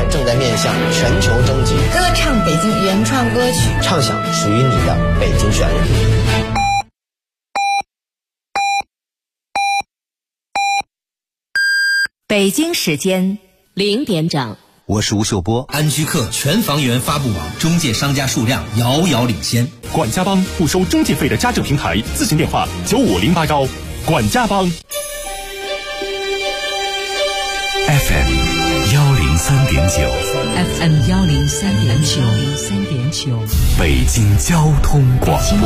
正在面向全球征集， 歌唱北京原创歌曲， 唱响属于你的北京旋律。 北京时间0点整， 我是吴秀波。 安居客全房源发布网，中介商家数量遥遥领先。 管家帮不收中介费的家政平台，咨询电话9508管家帮。 FM 103.9， 北京交通广播，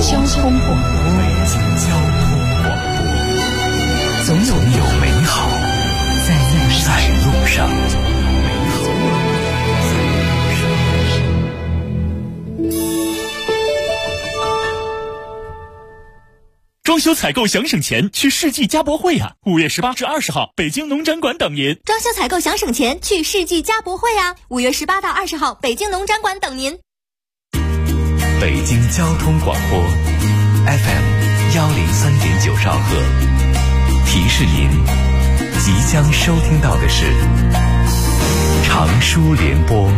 总有美好在路上。 装修采购想省钱，去世纪家博会呀！5月18至20号，北京农展馆等您。 装修采购想省钱，去世纪家博会呀！5月18到20号，北京农展馆等您。 北京交通广播 FM 103.9兆赫，提示您即将收听到的是长舒联播。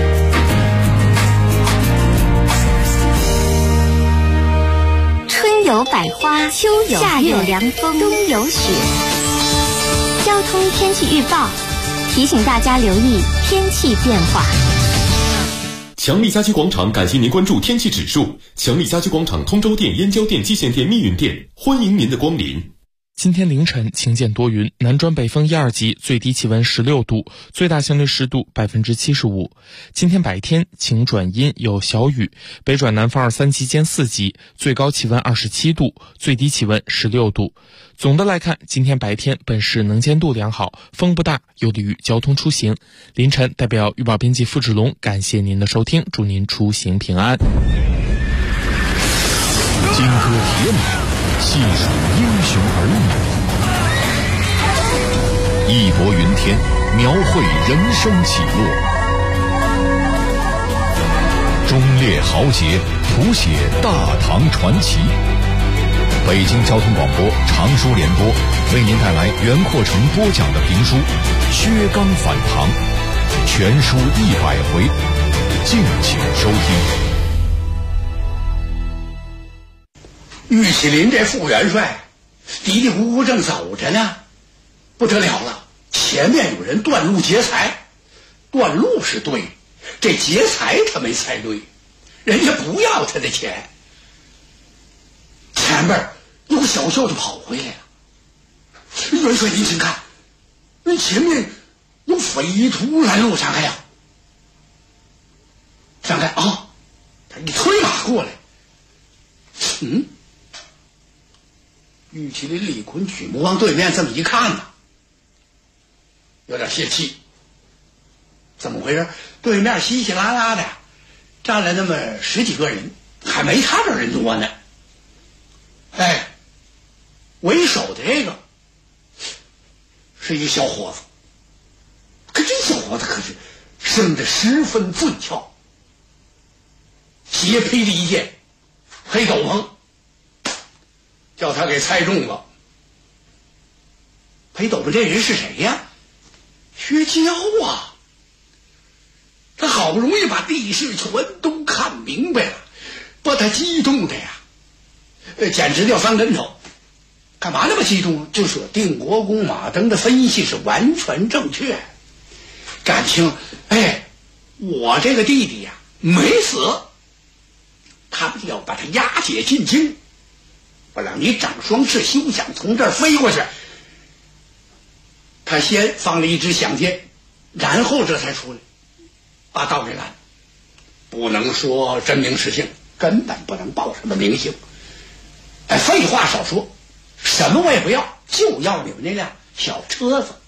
春有百花，秋有夏有凉风，冬有雪。交通天气预报提醒大家留意天气变化。 强力家居广场感谢您关注天气指数。强力家居广场通州店、燕郊店、蓟县店、密云店，欢迎您的光临。 今天凌晨晴间多云，南转北风1、2级，最低气温16度，最大相对湿度75%。今天白天晴转阴，有小雨，北转南风2、3级间4级，最高气温27度，最低气温16度。总的来看，今天白天本市能见度良好，风不大，有利于交通出行。凌晨代表预报编辑付志龙感谢您的收听，祝您出行平安。 金戈铁马，细数英雄儿女，义薄云天，描绘人生起落；忠烈豪杰，谱写大唐传奇。北京交通广播长舒联播为您带来袁阔成播讲的评书《薛刚反唐》，全书100回，敬请收听。 玉麒麟这副元帅嘀嘀咕咕正走着呢，不得了了，前面有人断路劫财。断路是对，这劫财他没猜对，人家不要他的钱。前面有小校就跑回来了，元帅您请看，那前面有匪徒拦路闪开呀！闪开啊！他一催马过来，玉麒麟、李逵、曲目往对面这么一看呢，有点泄气。怎么回事？对面稀稀拉拉的站了那么10几个人，还没他这人多呢。为首的这个是一小伙子，可这小伙子可是生得十分俊俏，斜披着一件黑斗篷，叫他给猜中了。黑斗篷这人是谁呀？薛娇啊！他好不容易把地势全都看明白了，把他激动的呀，简直掉3跟头。干嘛那么激动？就说定国公马登的分析是完全正确，感情我这个弟弟呀没死，他们要把他押解进京，我让你长双翅，休想从这儿飞过去。他先放了一支响箭，然后这才出来把道给拦，不能说真名实姓，根本不能报什么名姓。废话少说，什么我也不要，就要你们那辆小车子。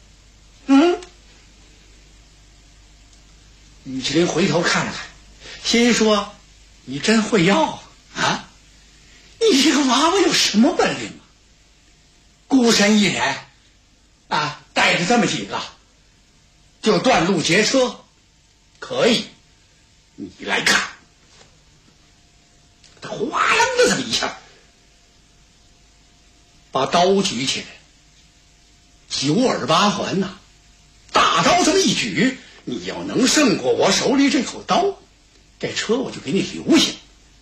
玉麒麟回头看了看，心说你真会要啊！你这个娃娃有什么本领啊？孤身一人带着这么几个就断路劫车，可以，你来看。他哗楞的这么一下把刀举起来，9耳8环呐，大刀这么一举， 你要能胜过我手里这口刀，这车我就给你留下。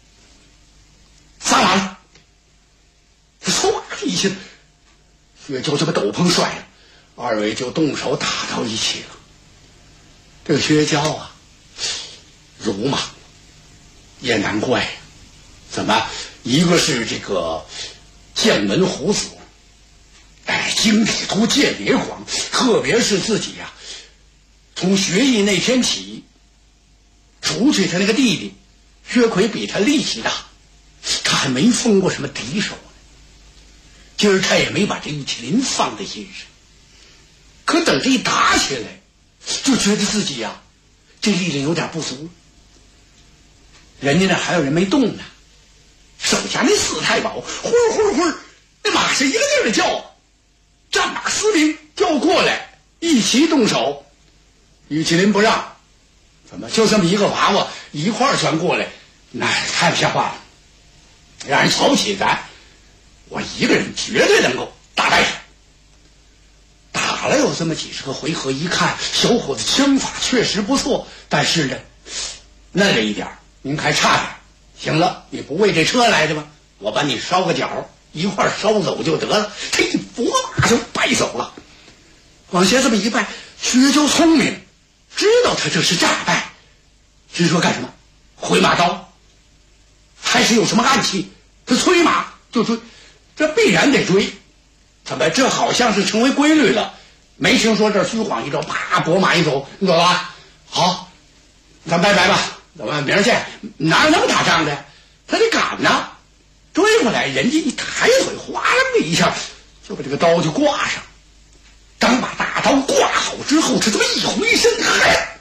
撒完了，他唰一下，薛娇就把斗篷摔了，二位就动手打到一起了。这个薛娇啊，辱骂也难怪，怎么一个是这个将门虎子，精力多见也广，特别是自己呀，从学艺那天起，除去他那个弟弟薛奎比他力气大，他还没封过什么敌手呢。今儿他也没把这玉麒麟放在心上，可等这一打起来，就觉得自己呀，这力量有点不足。人家那还有人没动呢，手下那四太保呼呼呼，那马是一个劲儿的叫，战马司令叫过来，一齐动手。玉麒麟不让，怎么就这么一个娃娃一块儿全过来，那太不像话了，让人瞧不起咱。我一个人绝对能够打败他。打了有这么几十个回合，一看小伙子枪法确实不错，但是呢，那了一点，您还差点。行了，你不为这车来的吗？我把你烧个脚，一块儿烧走就得了。他一拨马就败走了。往下这么一败，薛娇聪明，知道他这是诈败，只说干什么？回马刀，还是有什么暗器？他催马就追，这必然得追。怎么这好像是成为规律了？没听说这虚晃一招，啪，拨马一走，你走了？好，咱拜拜吧，咱们明儿见。哪有那么打仗的？他得赶呐！追过来，人家一抬腿，哗啦的一下就把这个刀就挂上。当把大刀挂好之后，他这么一回身，嗨，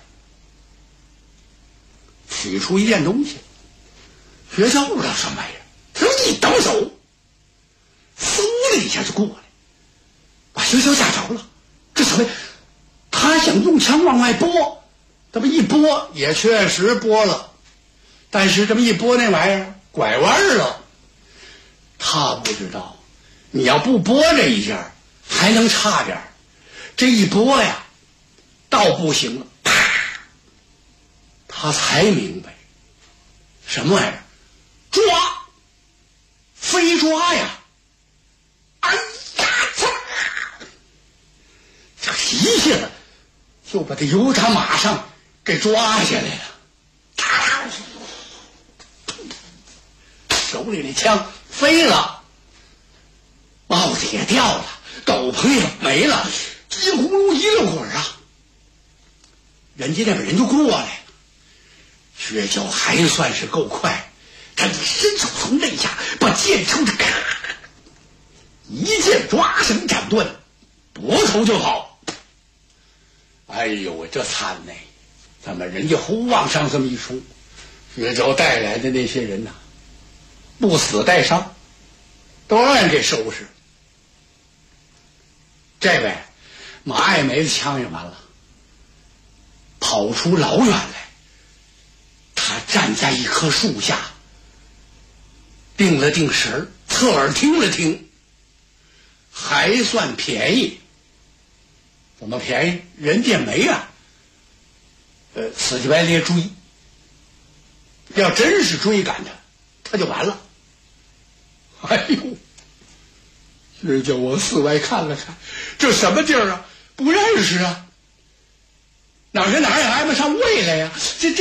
取出一件东西。薛娇不知道什么玩意儿，他一抖手，嗖的一下就过来，把薛娇吓着了。这什么？他想用枪往外拨，这么一拨也确实拨了，但是这么一拨那玩意儿拐弯了。他不知道，你要不拨这一下还能差点，这一拨呀倒不行了，啪！他才明白什么玩意儿，抓，飞抓呀！哎呀，这一下子就把他由他马上给抓下来了，手里的枪飞了，帽子也掉了，斗篷也没了，几乎噜一溜滚啊！人家那边人就过来了，薛娇还算是够快，他一伸手从肋下把剑抽着，咔，一剑抓绳斩断，夺头就跑。哎呦，这惨呢！怎么人家胡往上这么一出，薛娇带来的那些人呐，不死带伤，都让人给收拾。这位马爱梅的枪也完了，跑出老远来，他站在一棵树下，定了定神，侧耳听了听，还算便宜。怎么便宜？人家没啊，死乞白咧追。要真是追赶他，他就完了。哎呦！薛娇往四外看了看，这什么地儿啊？不认识啊！哪儿跟哪儿也挨不上位来呀！这，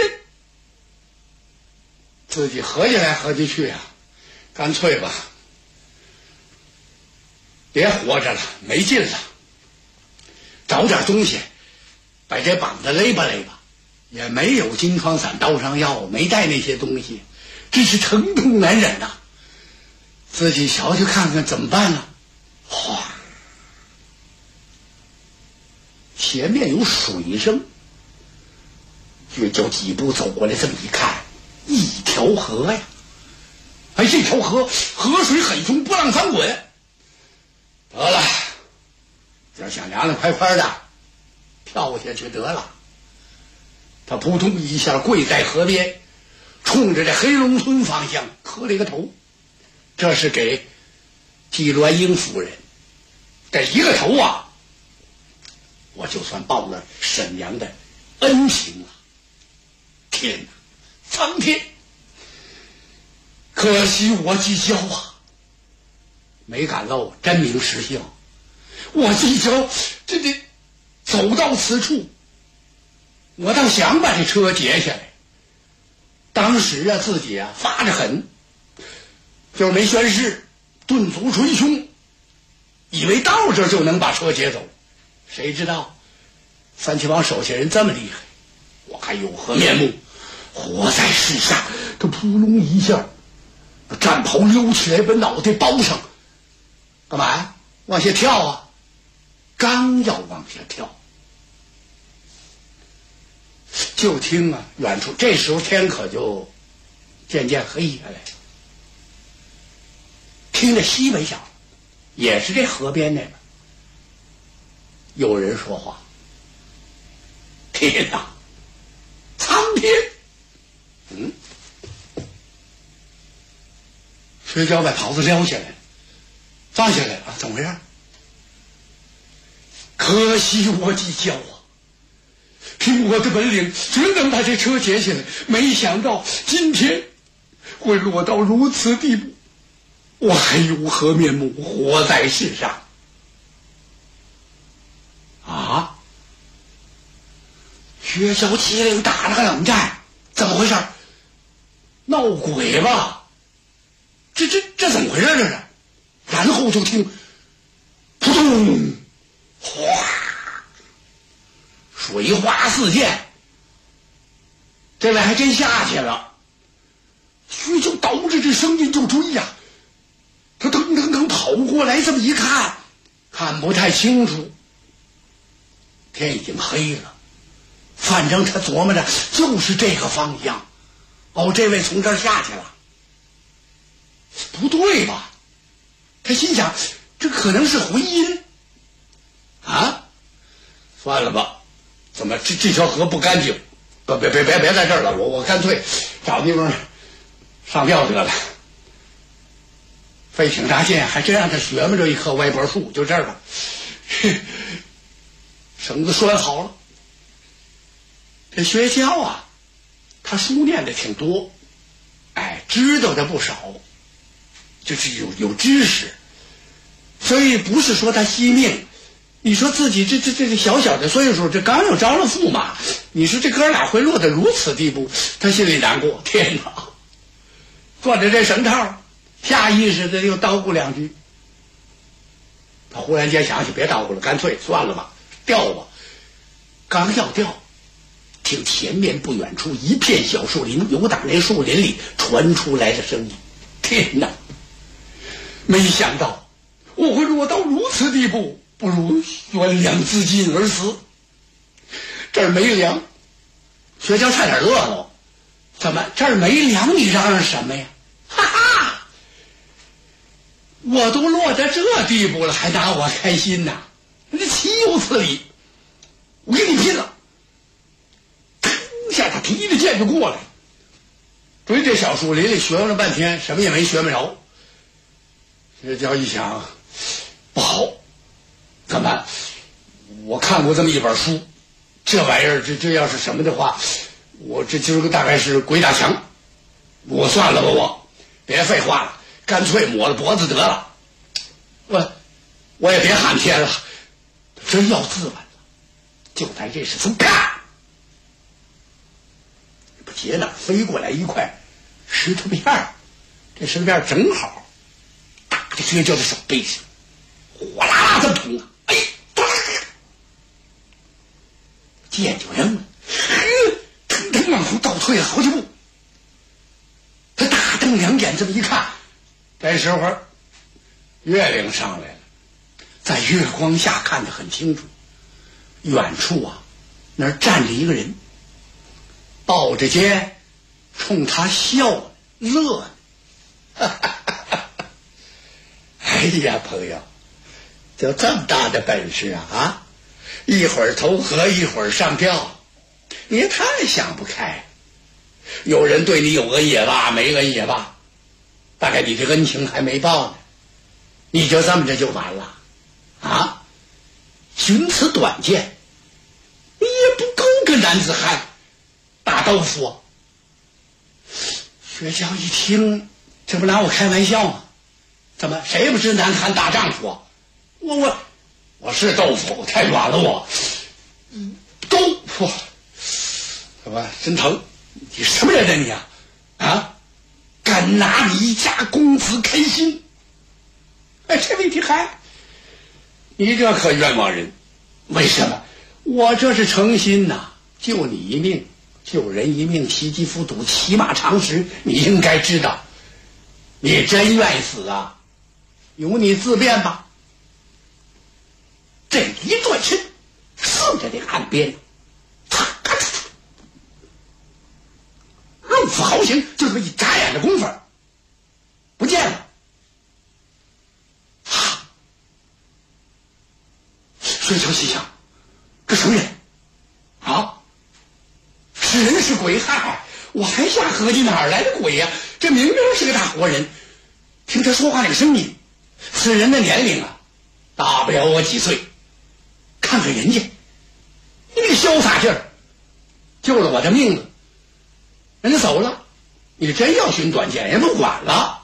自己合计来合计去啊，干脆吧，别活着了，没劲了。找点东西，把这膀子勒吧勒吧。也没有金疮散、刀伤药，没带那些东西，真是疼痛难忍呐。自己瞧去看看怎么办呢？哗！前面有水声，薛娇几步走过来，这么一看，一条河呀！哎，这条河水很冲，波浪翻滚。得了，要想凉凉快快的跳下去得了。他扑通一下跪在河边，冲着这黑龙村方向磕了一个头。这是给季鸾英夫人，这一个头啊，我就算报了沈阳的恩情啊！天哪，苍天！可惜我计较啊，没敢露真名实姓。我计较这走到此处，我倒想把这车截下来。当时啊，自己啊发着狠，就是没宣誓，顿足捶胸，以为到这就能把车截走。谁知道三七帮手下人这么厉害，我还有何面目活在世上？这扑隆一下，战袍溜起来，把脑袋包上，干嘛呀？往下跳啊！刚要往下跳，就听啊远处，这时候天可就渐渐黑下来，听着西北角，也是这河边那边有人说话。天哪，苍天！薛娇把袍子撩下来，放下来了，怎么回事？可惜我计较啊，凭我的本领只能把这车截下来，没想到今天会落到如此地步，我还有何面目活在世上？啊！薛娇机灵打了个冷战，怎么回事？闹鬼吧？这怎么回事？这是？然后就听扑通，哗，水花四溅，这位还真下去了。薛娇倒着这声音就追呀，他腾腾腾跑过来，这么一看，看不太清楚，天已经黑了。反正他琢磨着就是这个方向。哦，这位从这儿下去了，不对吧？他心想，这可能是回音啊！算了吧，怎么这条河不干净？别在这儿了，我干脆找地方上吊得了。费挺大劲，还真让他学摸着一棵歪脖树，就这儿吧，绳子拴好了。这薛娇啊，他书念的挺多，知道的不少，就是有知识，所以不是说他惜命。你说自己这小小的岁数，这刚又着了驸马，你说这哥俩会落得如此地步，他心里难过。天哪！攥着这绳套，下意识的又叨咕两句。他忽然间想起，别叨咕了，干脆算了吧，掉吧。刚要掉，听前面不远处一片小树林，由打那树林里传出来的声音。天哪！没想到我会落到如此地步，不如悬梁自尽而死。这儿没粮，薛娇差点乐了。怎么这儿没粮？你嚷嚷什么呀？哈哈！我都落到这地步了，还拿我开心呐？那岂有此理！我跟你拼了！下他提着剑就过来，追这小树林里学了半天，什么也没学没着。薛娇一想，不好，怎么办？我看过这么一本书，这玩意儿这要是什么的话，我这今儿个大概是鬼打墙。我算了吧，我别废话了，干脆抹了脖子得了。我也别喊天了，真要自刎了。就在这时，啪！不接哪飞过来一块石头片儿，这石头片正好打在薛娇的手背上，哗啦啦这么疼啊！哎，剑就扔了，腾腾往后倒退了好几步。他大瞪两眼，这么一看，这时候月亮上来了，在月光下看得很清楚。远处啊，那儿站着一个人，抱着肩，冲他笑乐呢。哎呀，朋友，就这么大的本事啊！一会儿投河，一会儿上吊，你也太想不开。有人对你有恩也罢，没恩也罢，大概你这恩情还没报呢，你就这么着就完了啊！寻此短见，你也不够个男子汉打豆腐。薛娇一听，这不拿我开玩笑吗？怎么谁不是男子汉大丈夫啊？我是豆腐，太软了我。豆腐，怎么真疼？你什么人呢你啊？啊，敢拿你家公子开心？哎，这问题还，你这可冤枉人。为什么？我这是诚心呐，救你一命，救人一命，习鸡服毒，起码常识，你应该知道。你真愿意死啊？由你自便吧。这一转身，顺着这岸边，入府豪行，就这么一眨眼的功夫，不见了。薛娇心想，这什么人啊？是人是鬼？嗨，我还瞎合计，哪儿来的鬼呀？这明明是个大活人。听他说话那个声音，此人的年龄啊，大不了我几岁。看看人家，你那个潇洒劲儿，救了我的命了。人家走了，你真要寻短见，人不管了。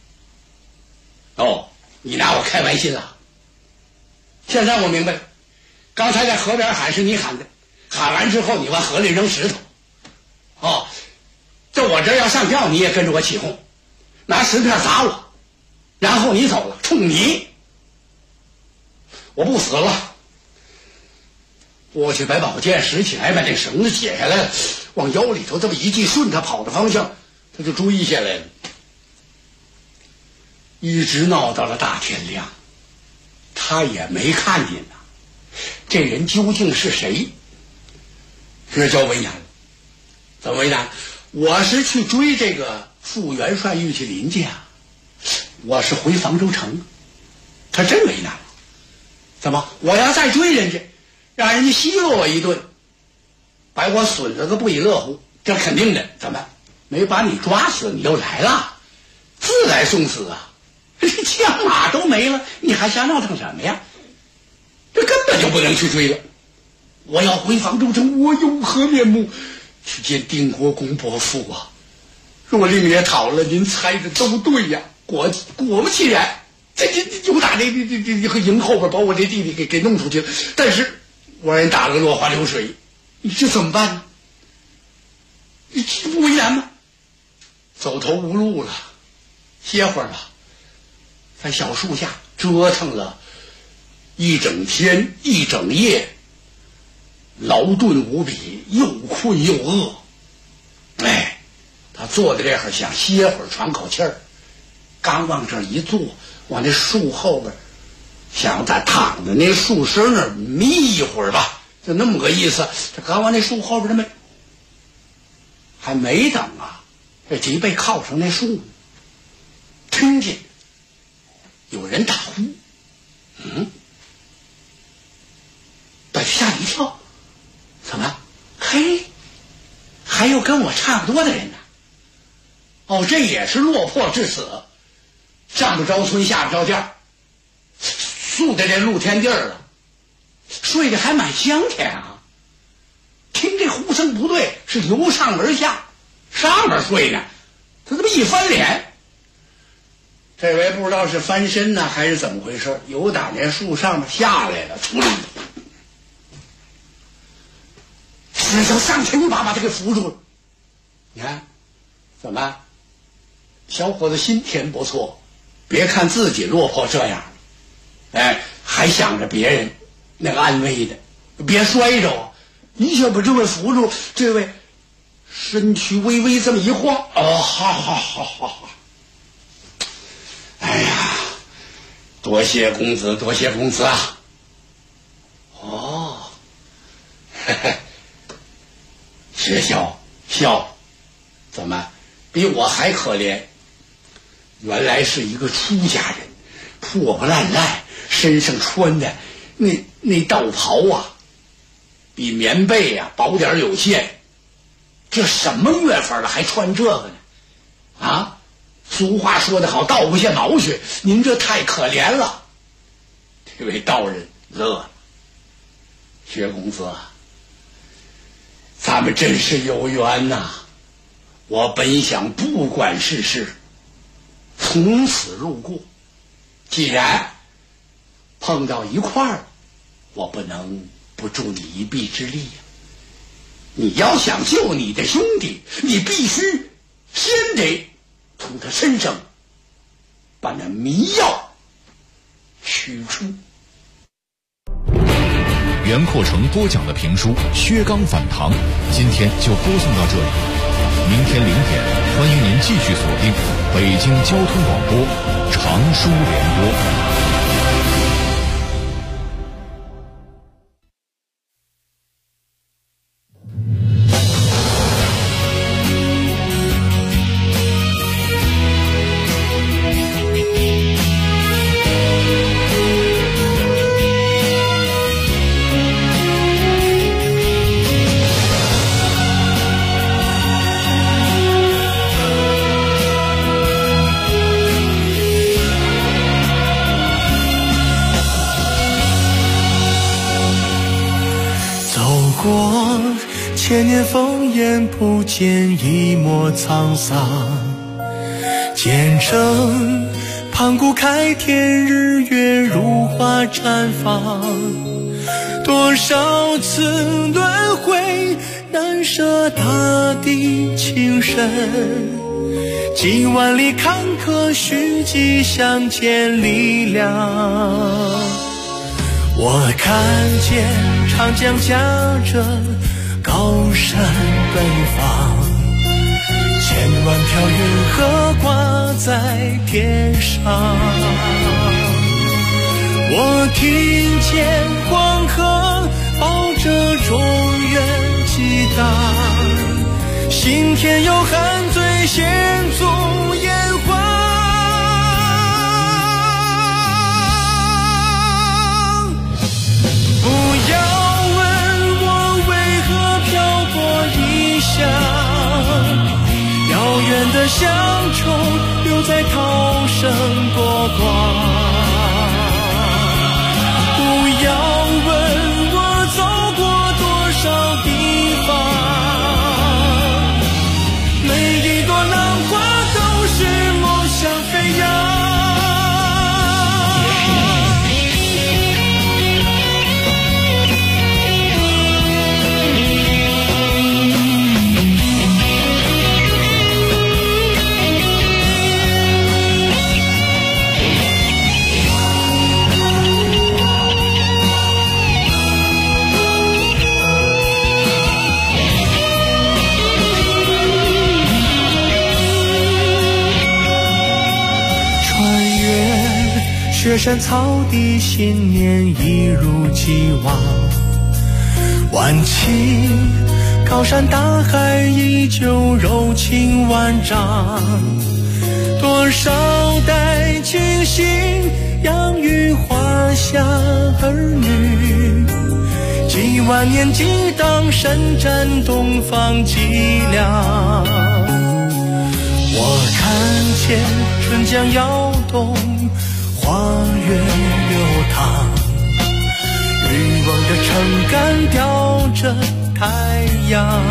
哦，你拿我开玩笑啊？现在我明白了，刚才在河边喊是你喊的，喊完之后你往河里扔石头。哦，这我这要上吊，你也跟着我起哄，拿石片砸我，然后你走了，冲你，我不死了。过去把宝剑拾起来，把这绳子解下来，往腰里头这么一系，顺他跑的方向，他就追下来了，一直闹到了大天亮，他也没看见呐。这人究竟是谁？这叫为难。怎么为难？我是去追这个傅元帅玉麒麟家，我是回房州城，他真为难了。怎么？我要再追人家，让人家奚落我一顿，把我损了个不亦乐乎，这肯定的。怎么没把你抓死，你又来了，自来送死啊？枪马都没了，你还想闹腾什么呀？这根本就不能去追了。我要回房州城，我有何面目去见定国公伯父啊？若令爷讨了，您猜的都对呀。果不其然，这就打这营后边把我这弟弟给弄出去了。但是我让人打了个落花流水，你这怎么办呢？你这不为难吗？走投无路了，歇会儿吧。在小树下折腾了一整天一整夜，劳顿无比，又困又饿。哎，他坐在这儿想歇会儿喘口气儿，刚往这儿一坐，往那树后边想在躺在那树身那儿眯一会儿吧，就那么个意思。这刚往那树后边这么还没等啊，这脊背靠上那树，听见有人打呼，把他吓了一跳。怎么？嘿，还有跟我差不多的人呢。哦，这也是落魄至死，上不着村下不着店，宿在这露天地儿了，睡得还蛮香甜啊。听这呼声不对，是由上而下，上面睡呢，他这么一翻脸，这回不知道是翻身呢还是怎么回事，由打那树上面下来了，出来了。只想上前一把把他给扶住了。你看，怎么？小伙子心田不错，别看自己落魄这样，哎，还想着别人那个安危的，别摔着啊！一下把这位扶住，这位身躯微微这么一晃，哦，好，哎呀，多谢公子，多谢公子啊！哦，嘿嘿。薛笑，怎么比我还可怜？原来是一个出家人，破破烂烂，身上穿的那道袍啊，比棉被啊薄点有限。这什么月份了还穿这个呢？啊，俗话说得好，道不见毛血，您这太可怜了。这位道人乐了，薛公子啊， 咱们真是有缘呐！我本想不管世事，从此路过，既然碰到一块儿，我不能不助你一臂之力呀。你要想救你的兄弟，你必须先得从他身上把那迷药取出。 袁阔成播讲的评书《薛刚反唐》，今天就播送到这里。明天0点，欢迎您继续锁定北京交通广播常书联播。 千年烽烟不见一抹沧桑，见证盘古开天，日月如花绽放。多少次轮回，难舍大地情深，几万里坎坷，虚迹相见力量。我看见长江夹着高山奔放，千万条云河挂在天上。我听见黄河抱着中原激荡，心田有汉醉献足炎黄。不要问我为何漂泊异乡，遥远的乡愁留在涛声波光。不要问我走过多少地方，每一朵浪花都是梦想飞扬。雪山草地，信念一如既往。万顷高山大海，依旧柔情万丈。多少代清醒，养育华夏儿女。几万年激荡，伸展东方脊梁。我看见春江摇动，花园流淌，渔翁的撑杆吊着太阳。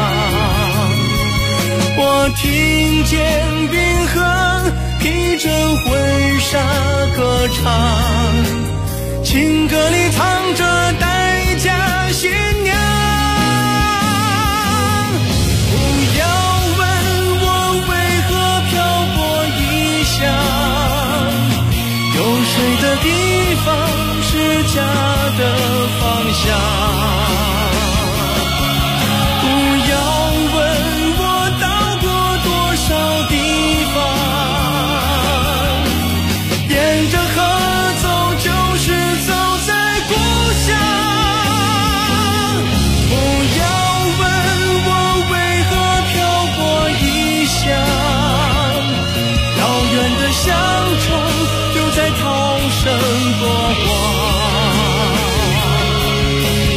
我听见冰河披着婚纱歌唱，情歌里藏着待嫁新娘。不要问我为何漂泊异乡，有水的地方是家的方向。不要问我到过多少地方，沿着河走就是走在故乡。不要问我为何漂泊异乡，遥远的乡愁在涛声波光。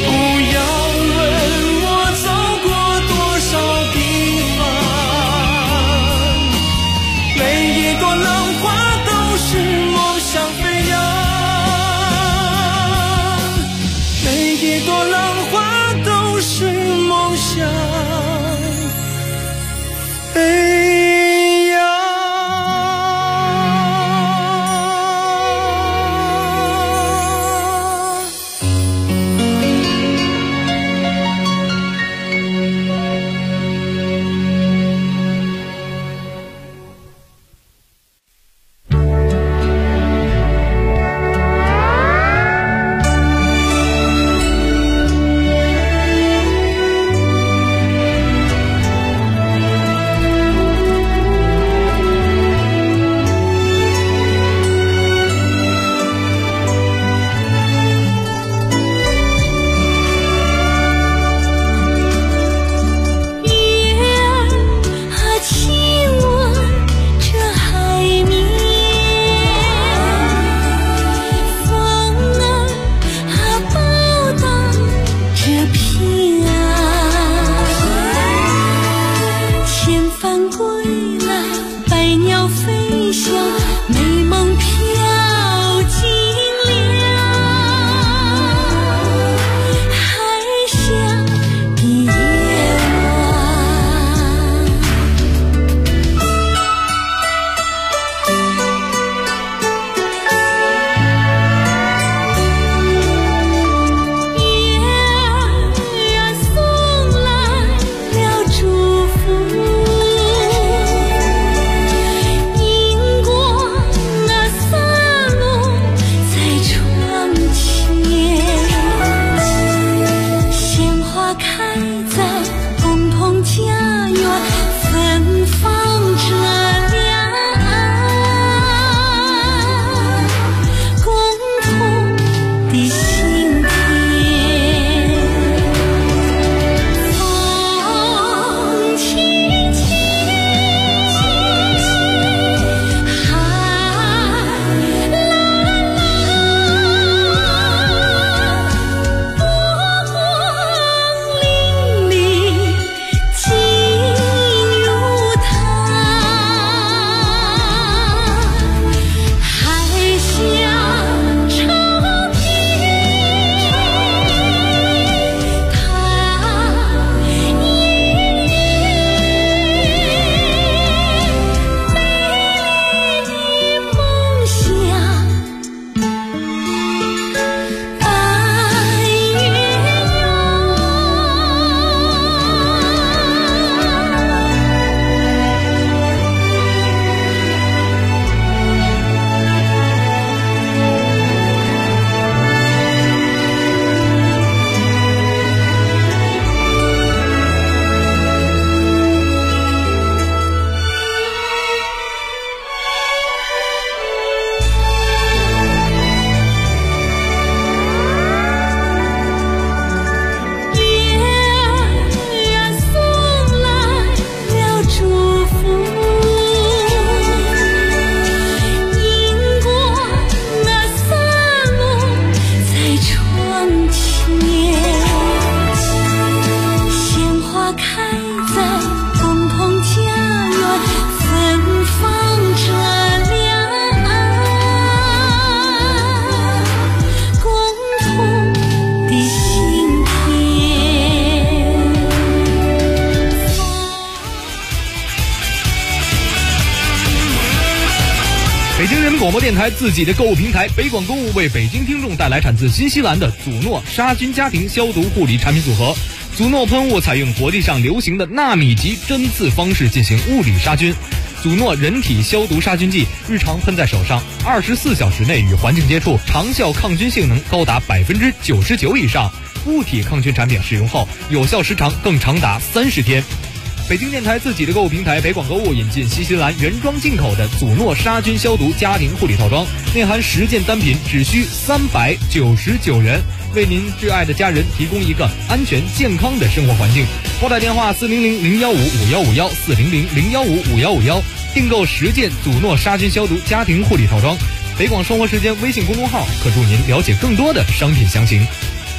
北京人民广播电台自己的购物平台北广购物为北京听众带来产自新西兰的祖诺杀菌家庭消毒护理产品组合。祖诺喷雾采用国际上流行的纳米级针刺方式进行物理杀菌。祖诺人体消毒杀菌剂日常喷在手上，24小时内与环境接触，长效抗菌性能高达99%以上。物体抗菌产品使用后，有效时长更长达30天。北京电台自己的购物平台北广购物引进新西兰原装进口的祖诺杀菌消毒家庭护理套装，内含10件单品，只需399元，为您挚爱的家人提供一个安全健康的生活环境。拨打电话400-015-5151 400-015-5151，订购10件祖诺杀菌消毒家庭护理套装。北广生活时间微信公众号可助您了解更多的商品详情。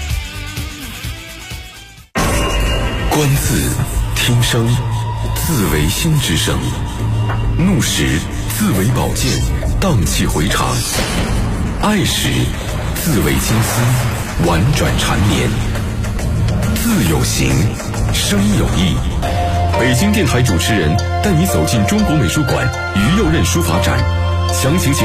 观自听声，自为心之声；怒时自为宝剑，荡气回肠；爱时自为金丝，婉转缠绵。字有形，声有意。北京电台主持人带你走进中国美术馆于右任书法展，详情请